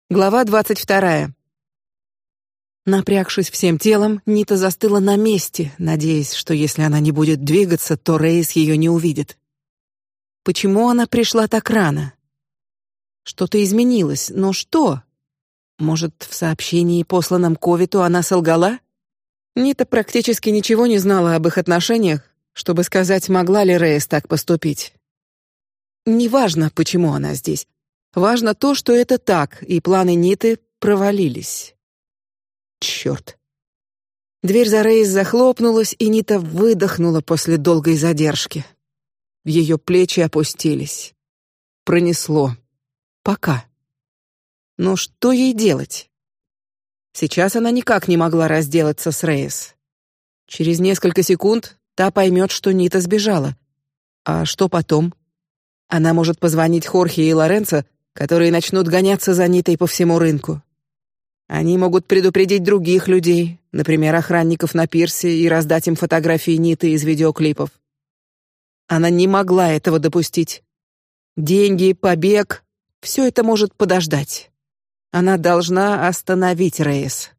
Глава 22. Напрягшись всем телом, Нита застыла на месте, надеясь, что если она не будет двигаться, то Рейс ее не увидит. Почему она пришла так рано? Что-то изменилось, но что? Может, в сообщении, посланном Ковиту, она солгала? Нита практически ничего не знала об их отношениях, чтобы сказать, могла ли Рейс так поступить. Неважно, почему она здесь. Важно то, что это так, и планы Ниты провалились. Черт! Дверь за Рейс захлопнулась, и Нита выдохнула после долгой задержки. Ее плечи опустились. Пронесло. Пока. Но что ей делать? Сейчас она никак не могла разделаться с Рейс. Через несколько секунд та поймет, что Нита сбежала. А что потом? Она может позвонить Хорхе и Лоренцо, которые начнут гоняться за Нитой по всему рынку. Они могут предупредить других людей, например, охранников на пирсе, и раздать им фотографии Ниты из видеоклипов. Она не могла этого допустить. Деньги, побег — все это может подождать. Она должна остановить Рейс.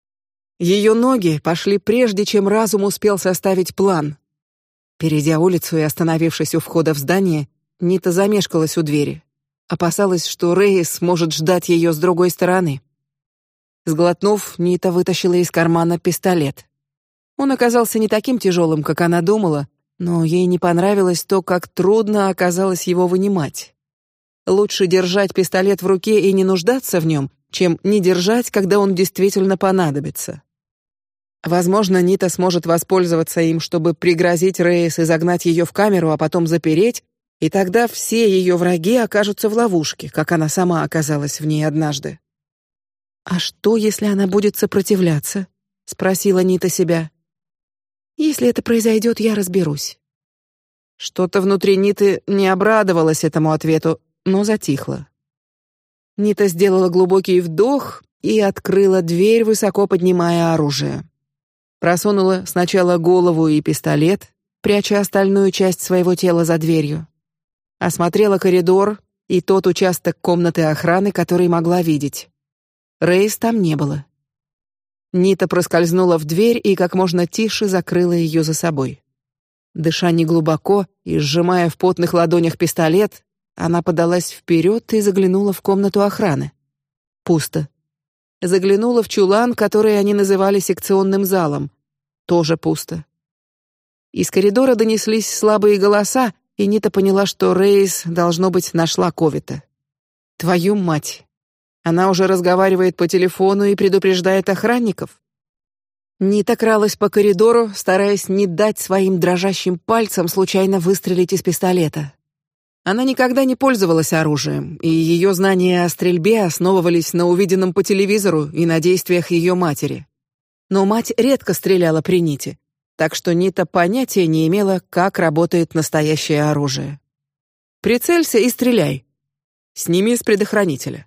Ее ноги пошли прежде, чем разум успел составить план. Перейдя улицу и остановившись у входа в здание, Нита замешкалась у двери. Опасалась, что Рейс может ждать ее с другой стороны. Сглотнув, Нита вытащила из кармана пистолет. Он оказался не таким тяжелым, как она думала, но ей не понравилось то, как трудно оказалось его вынимать. Лучше держать пистолет в руке и не нуждаться в нем, чем не держать, когда он действительно понадобится. Возможно, Нита сможет воспользоваться им, чтобы пригрозить Рейс и загнать ее в камеру, а потом запереть. И тогда все ее враги окажутся в ловушке, как она сама оказалась в ней однажды. А что, если она будет сопротивляться? Спросила Нита себя. Если это произойдет, я разберусь. Что-то внутри Ниты не обрадовалось этому ответу, но затихло. Нита сделала глубокий вдох и открыла дверь, высоко поднимая оружие. Просунула сначала голову и пистолет, пряча остальную часть своего тела за дверью. Осмотрела коридор и тот участок комнаты охраны, который могла видеть. Рейс там не было. Нита проскользнула в дверь и как можно тише закрыла ее за собой. Дыша неглубоко и сжимая в потных ладонях пистолет, она подалась вперед и заглянула в комнату охраны. Пусто. Заглянула в чулан, который они называли секционным залом. Тоже пусто. Из коридора донеслись слабые голоса, и Нита поняла, что Рейс, должно быть, нашла Ковита. Твою мать! Она уже разговаривает по телефону и предупреждает охранников. Нита кралась по коридору, стараясь не дать своим дрожащим пальцам случайно выстрелить из пистолета. Она никогда не пользовалась оружием, и ее знания о стрельбе основывались на увиденном по телевизору и на действиях ее матери. Но мать редко стреляла при Ните, так что Нита понятия не имела, как работает настоящее оружие. Прицелься и стреляй. Сними с предохранителя.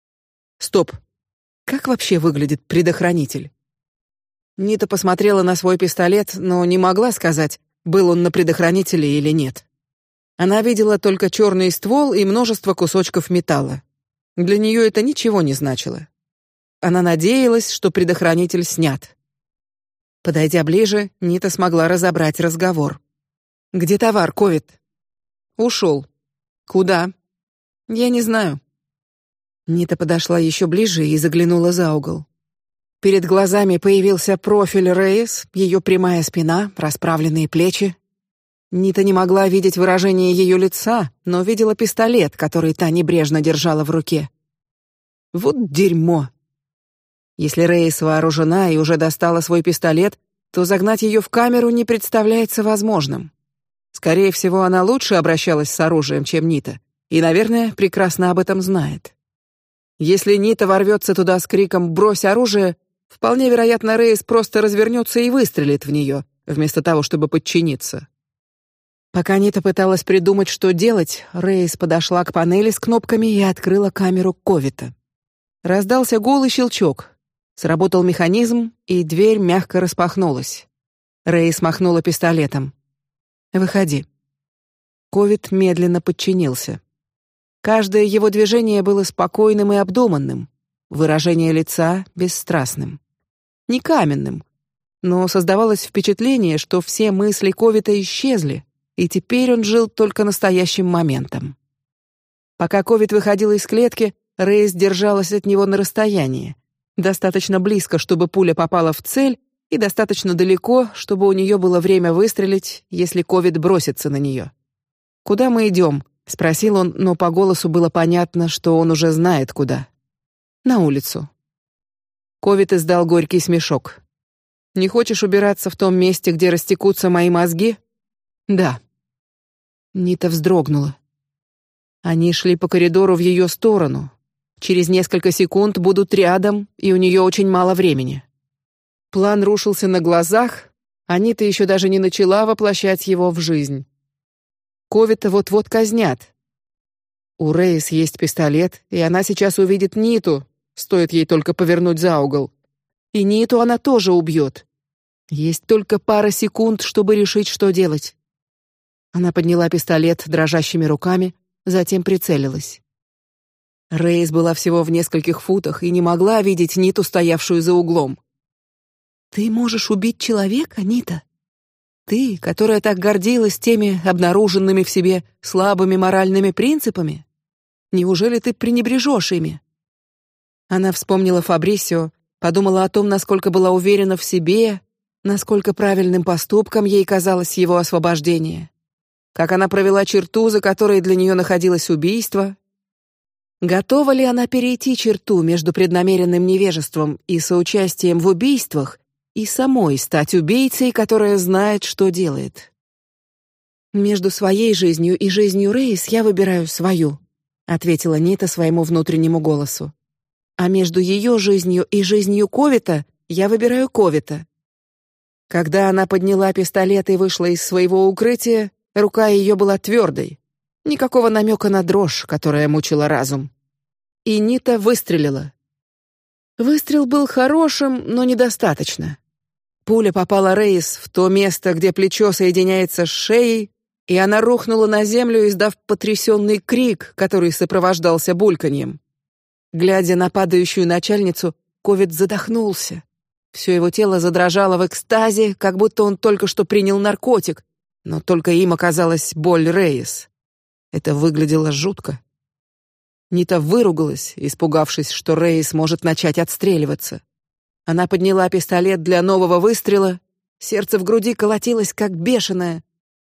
Стоп. Как вообще выглядит предохранитель? Нита посмотрела на свой пистолет, но не могла сказать, был он на предохранителе или нет. Она видела только черный ствол и множество кусочков металла. Для нее это ничего не значило. Она надеялась, что предохранитель снят. Подойдя ближе, Нита смогла разобрать разговор. Где товар, Ковит? Ушел. Куда? Я не знаю. Нита подошла еще ближе и заглянула за угол. Перед глазами появился профиль Рейс, ее прямая спина, расправленные плечи. Нита не могла видеть выражение ее лица, но видела пистолет, который та небрежно держала в руке. Вот дерьмо. Если Рейс вооружена и уже достала свой пистолет, то загнать ее в камеру не представляется возможным. Скорее всего, она лучше обращалась с оружием, чем Нита, и, наверное, прекрасно об этом знает. Если Нита ворвется туда с криком «брось оружие», вполне вероятно, Рейс просто развернется и выстрелит в нее, вместо того, чтобы подчиниться. Пока Нита пыталась придумать, что делать, Рейс подошла к панели с кнопками и открыла камеру Ковита. Раздался голый щелчок. Сработал механизм, и дверь мягко распахнулась. Рейс махнула пистолетом. «Выходи». Ковит медленно подчинился. Каждое его движение было спокойным и обдуманным. выражение лица бесстрастным. Не каменным, но создавалось впечатление, что все мысли Ковита исчезли, и теперь он жил только настоящим моментом. Пока Ковит выходил из клетки, Рейс держалась от него на расстоянии, достаточно близко, чтобы пуля попала в цель, и достаточно далеко, чтобы у нее было время выстрелить, если Ковит бросится на нее. «Куда мы идем?» — спросил он, но по голосу было понятно, что он уже знает куда. «На улицу». Ковит издал горький смешок. «Не хочешь убираться в том месте, где растекутся мои мозги?» «Да». Нита вздрогнула. Они шли по коридору в ее сторону. Через несколько секунд будут рядом, и у нее очень мало времени. План рушился на глазах, а Нита еще даже не начала воплощать его в жизнь. Ковита вот-вот казнят. У Рейс есть пистолет, и она сейчас увидит Ниту, стоит ей только повернуть за угол. И Ниту она тоже убьет. Есть только пара секунд, чтобы решить, что делать. Она подняла пистолет дрожащими руками, затем прицелилась. Рейс была всего в нескольких футах и не могла видеть Ниту, стоявшую за углом. «Ты можешь убить человека, Нита? Ты, которая так гордилась теми обнаруженными в себе слабыми моральными принципами? Неужели ты пренебрежешь ими?» Она вспомнила Фабрисио, подумала о том, насколько была уверена в себе, насколько правильным поступком ей казалось его освобождение, как она провела черту, за которой для нее находилось убийство. Готова ли она перейти черту между преднамеренным невежеством и соучастием в убийствах и самой стать убийцей, которая знает, что делает? «Между своей жизнью и жизнью Рейс я выбираю свою», — ответила Нита своему внутреннему голосу. «А между ее жизнью и жизнью Ковита я выбираю Ковита». Когда она подняла пистолет и вышла из своего укрытия, рука ее была твердой, никакого намека на дрожь, которая мучила разум. И Нита выстрелила. Выстрел был хорошим, но недостаточно. Пуля попала Рейс в то место, где плечо соединяется с шеей, и она рухнула на землю, издав потрясенный крик, который сопровождался бульканьем. Глядя на падающую начальницу, Ковит задохнулся. Все его тело задрожало в экстазе, как будто он только что принял наркотик, но только им оказалась боль Рейс. Это выглядело жутко. Нита выругалась, испугавшись, что Рейс может начать отстреливаться. Она подняла пистолет для нового выстрела, сердце в груди колотилось как бешеное.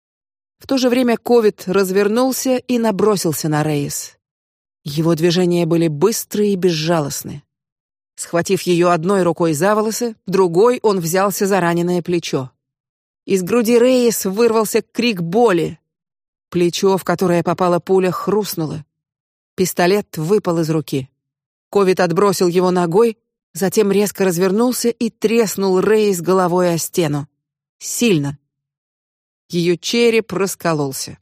В то же время Ковит развернулся и набросился на Рейс. Его движения были быстрые и безжалостны. Схватив ее одной рукой за волосы, другой он взялся за раненое плечо. Из груди Рейс вырвался крик боли. Плечо, в которое попала пуля, хрустнуло. Пистолет выпал из руки. Ковит отбросил его ногой, затем резко развернулся и треснул Рейс головой о стену. Сильно. Ее череп раскололся.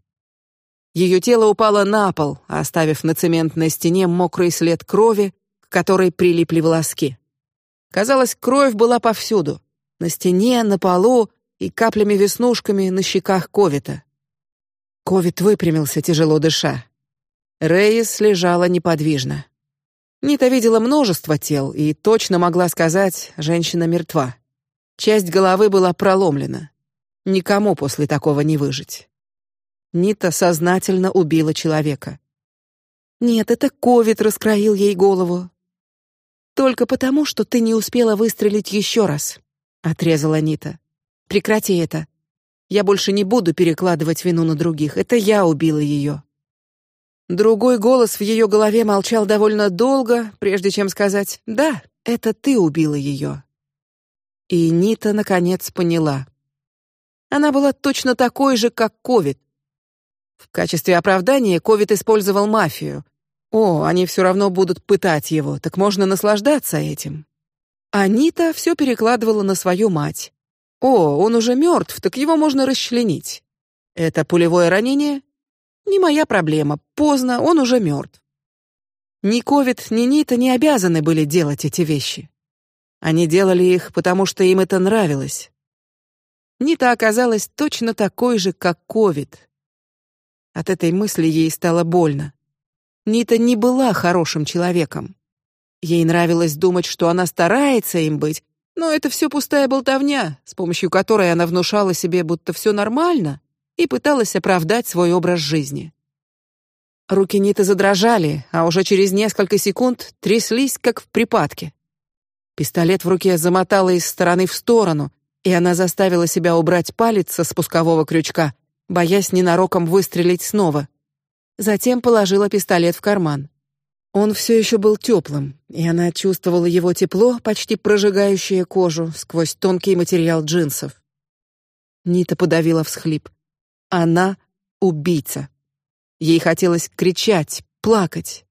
Ее тело упало на пол, оставив на цементной стене мокрый след крови, к которой прилипли волоски. Казалось, кровь была повсюду: на стене, на полу и каплями-веснушками на щеках Ковита. Ковит выпрямился, тяжело дыша. Рейс лежала неподвижно. Нита видела множество тел и точно могла сказать: женщина мертва. Часть головы была проломлена. Никому после такого не выжить. Нита сознательно убила человека. Нет, это Ковит раскроил ей голову. Только потому, что ты не успела выстрелить еще раз, отрезала Нита. Прекрати это. Я больше не буду перекладывать вину на других. Это я убила ее. Другой голос в ее голове молчал довольно долго, прежде чем сказать: да, это ты убила ее. И Нита наконец поняла. Она была точно такой же, как Ковит. В качестве оправдания Ковит использовал мафию. О, они все равно будут пытать его, так можно наслаждаться этим. А Нита все перекладывала на свою мать. О, он уже мертв, так его можно расчленить. Это пулевое ранение? Не моя проблема. Поздно, он уже мертв. Ни Ковит, ни Нита не обязаны были делать эти вещи. Они делали их, потому что им это нравилось. Нита оказалась точно такой же, как Ковит. От этой мысли ей стало больно. Нита не была хорошим человеком. Ей нравилось думать, что она старается им быть, но это все пустая болтовня, с помощью которой она внушала себе, будто все нормально, и пыталась оправдать свой образ жизни. Руки Ниты задрожали, а уже через несколько секунд тряслись, как в припадке. Пистолет в руке замотало из стороны в сторону, и она заставила себя убрать палец со спускового крючка, боясь ненароком выстрелить снова. Затем положила пистолет в карман. Он все еще был теплым, и она чувствовала его тепло, почти прожигающее кожу сквозь тонкий материал джинсов. Нита подавила всхлип. Она убийца. Ей хотелось кричать, плакать.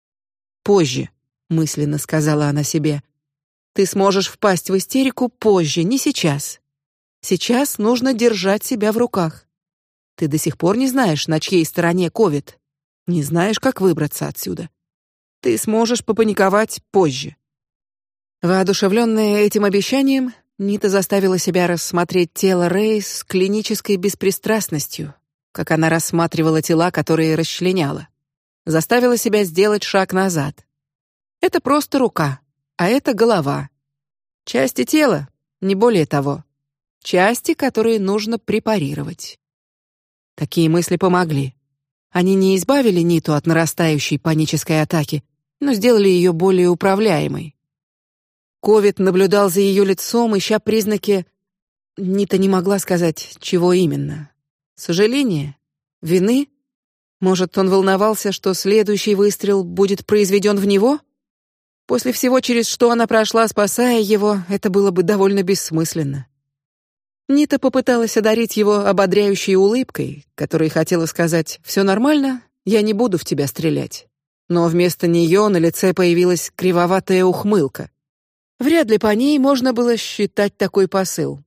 Позже, мысленно сказала она себе. Ты сможешь впасть в истерику позже, не сейчас. Сейчас нужно держать себя в руках. Ты до сих пор не знаешь, на чьей стороне ковид. Не знаешь, как выбраться отсюда. Ты сможешь попаниковать позже. Воодушевленная этим обещанием, Нита заставила себя рассмотреть тело Рейс с клинической беспристрастностью, как она рассматривала тела, которые расчленяла. Заставила себя сделать шаг назад. Это просто рука, а это голова. Части тела, не более того. Части, которые нужно препарировать. Такие мысли помогли. Они не избавили Ниту от нарастающей панической атаки, но сделали ее более управляемой. Ковид наблюдал за ее лицом, ища признаки. Нита не могла сказать, чего именно. Сожаления, вины. Может, он волновался, что следующий выстрел будет произведен в него? После всего, через что она прошла, спасая его, это было бы довольно бессмысленно. Нита попыталась одарить его ободряющей улыбкой, которой хотела сказать: «Все нормально, я не буду в тебя стрелять». Но вместо нее на лице появилась кривоватая ухмылка. Вряд ли по ней можно было считать такой посыл.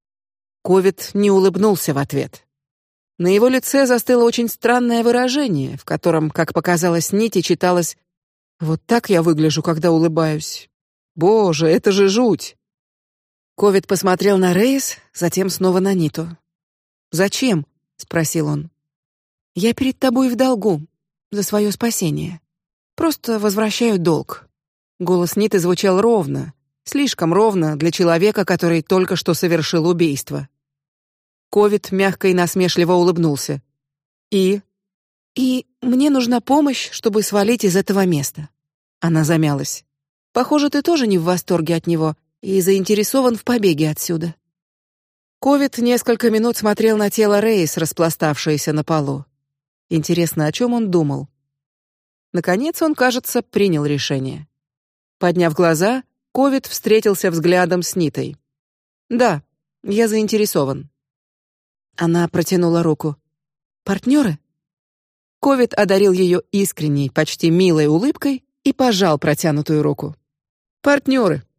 Ковид не улыбнулся в ответ. На его лице застыло очень странное выражение, в котором, как показалось Ните, читалось: «Вот так я выгляжу, когда улыбаюсь. Боже, это же жуть!» Ковид посмотрел на Рейс, затем снова на Ниту. «Зачем?» — спросил он. «Я перед тобой в долгу за свое спасение. Просто возвращаю долг». Голос Ниты звучал ровно, слишком ровно для человека, который только что совершил убийство. Ковид мягко и насмешливо улыбнулся. «И мне нужна помощь, чтобы свалить из этого места». Она замялась. «Похоже, ты тоже не в восторге от него и заинтересован в побеге отсюда». Ковид несколько минут смотрел на тело Рейс, распластавшееся на полу. Интересно, о чем он думал? Наконец он, кажется, принял решение. Подняв глаза, Ковид встретился взглядом с Нитой. «Да, я заинтересован». Она протянула руку. «Партнеры?» Ковид одарил ее искренней, почти милой улыбкой и пожал протянутую руку. «Партнеры.